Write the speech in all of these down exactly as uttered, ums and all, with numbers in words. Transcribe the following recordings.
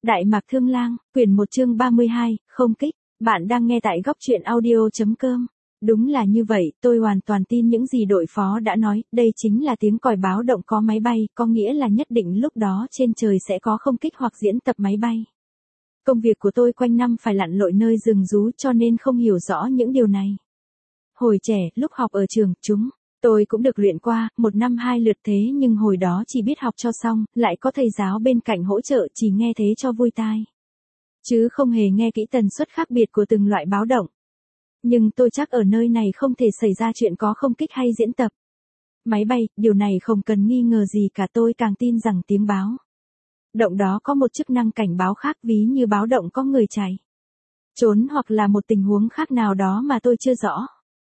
Đại Mạc Thương Lang, quyển một chương ba mươi hai, không kích. Bạn đang nghe tại góc truyện audio.com. Đúng là như vậy, tôi hoàn toàn tin những gì đội phó đã nói, đây chính là tiếng còi báo động có máy bay, có nghĩa là nhất định lúc đó trên trời sẽ có không kích hoặc diễn tập máy bay. Công việc của tôi quanh năm phải lặn lội nơi rừng rú cho nên không hiểu rõ những điều này. Hồi trẻ, lúc học ở trường, chúng tôi cũng được luyện qua, một năm hai lượt thế nhưng hồi đó chỉ biết học cho xong, lại có thầy giáo bên cạnh hỗ trợ chỉ nghe thế cho vui tai. Chứ không hề nghe kỹ tần suất khác biệt của từng loại báo động. Nhưng tôi chắc ở nơi này không thể xảy ra chuyện có không kích hay diễn tập máy bay, điều này không cần nghi ngờ gì cả, tôi càng tin rằng tiếng báo động đó có một chức năng cảnh báo khác, ví như báo động có người chạy trốn hoặc là một tình huống khác nào đó mà tôi chưa rõ.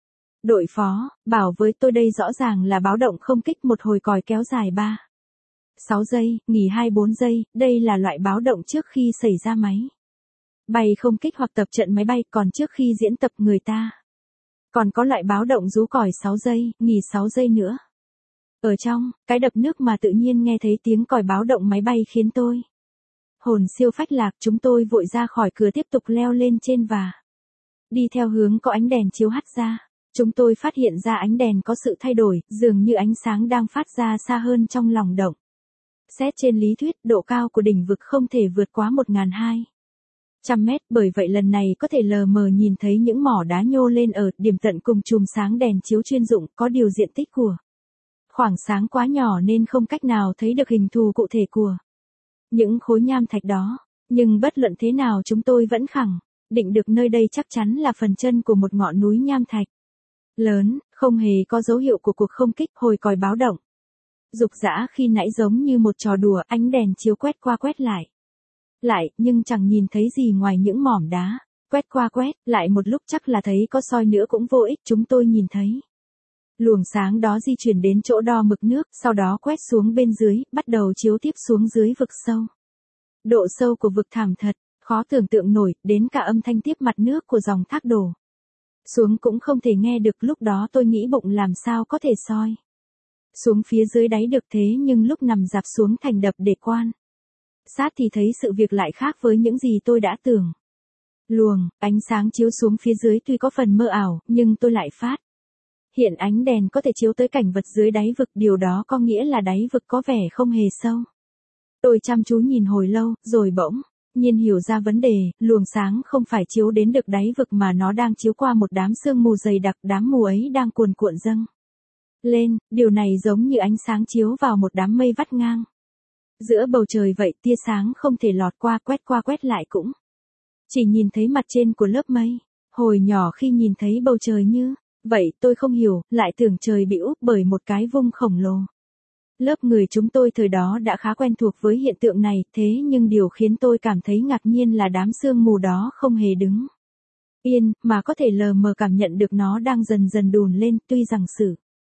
Đội phó bảo với tôi đây rõ ràng là báo động không kích, một hồi còi kéo dài ba sáu giây, nghỉ hai bốn giây, đây là loại báo động trước khi xảy ra máy bay không kích hoặc tập trận máy bay, còn trước khi diễn tập người ta. Còn có loại báo động rú còi sáu giây, nghỉ sáu giây nữa. Ở trong cái đập nước mà tự nhiên nghe thấy tiếng còi báo động máy bay khiến tôi hồn siêu phách lạc. Chúng tôi vội ra khỏi cửa tiếp tục leo lên trên và đi theo hướng có ánh đèn chiếu hắt ra. Chúng tôi phát hiện ra ánh đèn có sự thay đổi, dường như ánh sáng đang phát ra xa hơn trong lòng động. Xét trên lý thuyết, độ cao của đỉnh vực không thể vượt quá một nghìn hai trăm mét, bởi vậy lần này có thể lờ mờ nhìn thấy những mỏ đá nhô lên ở điểm tận cùng chùm sáng đèn chiếu chuyên dụng, có điều diện tích của khoảng sáng quá nhỏ nên không cách nào thấy được hình thù cụ thể của những khối nham thạch đó. Nhưng bất luận thế nào chúng tôi vẫn khẳng định được nơi đây chắc chắn là phần chân của một ngọn núi nham thạch lớn, không hề có dấu hiệu của cuộc không kích. Hồi còi báo động rục rã khi nãy giống như một trò đùa, ánh đèn chiếu quét qua quét lại lại, nhưng chẳng nhìn thấy gì ngoài những mỏm đá. Quét qua quét lại một lúc chắc là thấy có soi nữa cũng vô ích. Chúng tôi nhìn thấy luồng sáng đó di chuyển đến chỗ đo mực nước, sau đó quét xuống bên dưới, bắt đầu chiếu tiếp xuống dưới vực sâu. Độ sâu của vực thảm thật, khó tưởng tượng nổi, đến cả âm thanh tiếp mặt nước của dòng thác đổ xuống cũng không thể nghe được. Lúc đó tôi nghĩ bụng làm sao có thể soi xuống phía dưới đáy được, thế nhưng lúc nằm dạp xuống thành đập để quan sát thì thấy sự việc lại khác với những gì tôi đã tưởng. Luồng ánh sáng chiếu xuống phía dưới tuy có phần mơ ảo, nhưng tôi lại phát hiện ánh đèn có thể chiếu tới cảnh vật dưới đáy vực, điều đó có nghĩa là đáy vực có vẻ không hề sâu. Tôi chăm chú nhìn hồi lâu, rồi bỗng nhiên hiểu ra vấn đề, luồng sáng không phải chiếu đến được đáy vực mà nó đang chiếu qua một đám sương mù dày đặc, đám mù ấy đang cuồn cuộn dâng lên, điều này giống như ánh sáng chiếu vào một đám mây vắt ngang giữa bầu trời vậy, tia sáng không thể lọt qua, quét qua quét lại cũng chỉ nhìn thấy mặt trên của lớp mây. Hồi nhỏ khi nhìn thấy bầu trời như vậy, tôi không hiểu, lại tưởng trời bị úp bởi một cái vung khổng lồ. Lớp người chúng tôi thời đó đã khá quen thuộc với hiện tượng này, thế nhưng điều khiến tôi cảm thấy ngạc nhiên là đám sương mù đó không hề đứng yên, mà có thể lờ mờ cảm nhận được nó đang dần dần đùn lên. Tuy rằng sự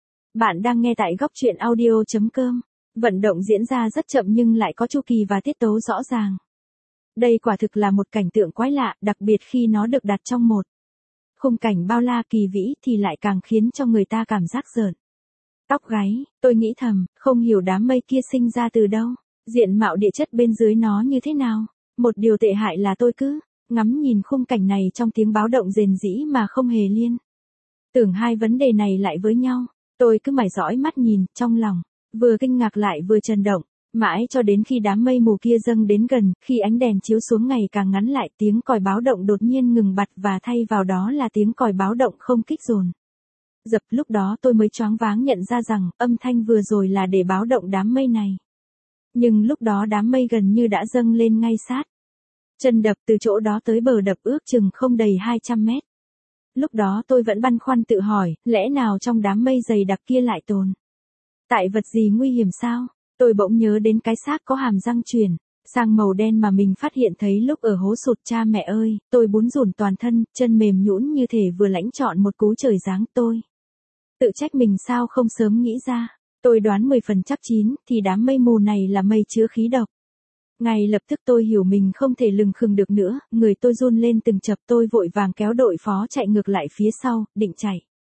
bạn đang nghe tại góc truyện audio.com, vận động diễn ra rất chậm nhưng lại có chu kỳ và tiết tấu rõ ràng. Đây quả thực là một cảnh tượng quái lạ, đặc biệt khi nó được đặt trong một khung cảnh bao la kỳ vĩ thì lại càng khiến cho người ta cảm giác rợn tóc gáy. Tôi nghĩ thầm, không hiểu đám mây kia sinh ra từ đâu, diện mạo địa chất bên dưới nó như thế nào. Một điều tệ hại là tôi cứ ngắm nhìn khung cảnh này trong tiếng báo động rền rĩ mà không hề liên tưởng hai vấn đề này lại với nhau. Tôi cứ mải dõi mắt nhìn, trong lòng vừa kinh ngạc lại vừa chần động, mãi cho đến khi đám mây mù kia dâng đến gần, khi ánh đèn chiếu xuống ngày càng ngắn lại, tiếng còi báo động đột nhiên ngừng bặt và thay vào đó là tiếng còi báo động không kích dồn dập. Lúc đó tôi mới choáng váng nhận ra rằng âm thanh vừa rồi là để báo động đám mây này. Nhưng lúc đó đám mây gần như đã dâng lên ngay sát chân đập, từ chỗ đó tới bờ đập ước chừng không đầy hai trăm mét. Lúc đó tôi vẫn băn khoăn tự hỏi, lẽ nào trong đám mây dày đặc kia lại tồn tại vật gì nguy hiểm sao? Tôi bỗng nhớ đến cái xác có hàm răng chuyển sang màu đen mà mình phát hiện thấy lúc ở hố sụt. Cha mẹ ơi, tôi bún rủn toàn thân, chân mềm nhũn như thể vừa lãnh trọn một cú trời giáng. Tôi tự trách mình sao không sớm nghĩ ra. Tôi đoán mười phần chắc chín thì đám mây mù này là mây chứa khí độc. Ngay lập tức tôi hiểu mình không thể lừng khừng được nữa, người tôi run lên từng chập. Tôi vội vàng kéo đội phó chạy ngược lại phía sau, định chạy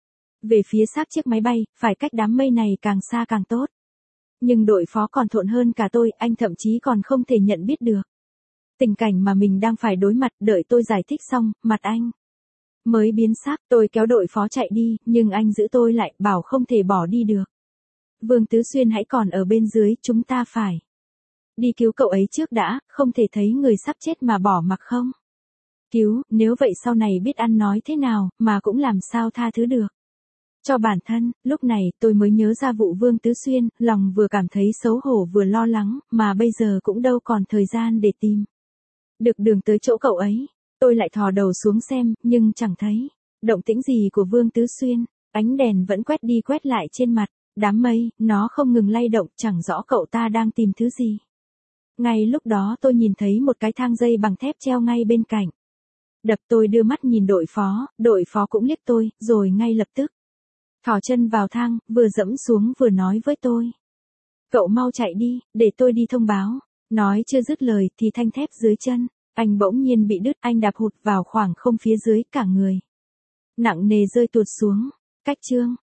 về phía xác chiếc máy bay, phải cách đám mây này càng xa càng tốt. Nhưng đội phó còn thộn hơn cả tôi, anh thậm chí còn không thể nhận biết được Tình cảnh mà mình đang phải đối mặt, đợi tôi giải thích xong, mặt anh mới biến sắc. Tôi kéo đội phó chạy đi, nhưng anh giữ tôi lại, bảo không thể bỏ đi được. Vương Tứ Xuyên hãy còn ở bên dưới, chúng ta phải đi cứu cậu ấy trước đã, không thể thấy người sắp chết mà bỏ mặc không. Cứu, nếu vậy sau này biết ăn nói thế nào, mà cũng làm sao tha thứ được. Cho bản thân, lúc này tôi mới nhớ ra vụ Vương Tứ Xuyên, lòng vừa cảm thấy xấu hổ vừa lo lắng, mà bây giờ cũng đâu còn thời gian để tìm được đường tới chỗ cậu ấy. Tôi lại thò đầu xuống xem, nhưng chẳng thấy động tĩnh gì của Vương Tứ Xuyên. Ánh đèn vẫn quét đi quét lại trên mặt đám mây, nó không ngừng lay động, chẳng rõ cậu ta đang tìm thứ gì. Ngay lúc đó tôi nhìn thấy một cái thang dây bằng thép treo ngay bên cạnh. Đập tôi đưa mắt nhìn đội phó, đội phó cũng liếc tôi, rồi ngay lập tức thò chân vào thang, vừa dẫm xuống vừa nói với tôi. Cậu mau chạy đi, để tôi đi thông báo. Nói chưa dứt lời thì thanh thép dưới chân anh bỗng nhiên bị đứt, anh đạp hụt vào khoảng không phía dưới, cả người nặng nề rơi tuột xuống. Cách chương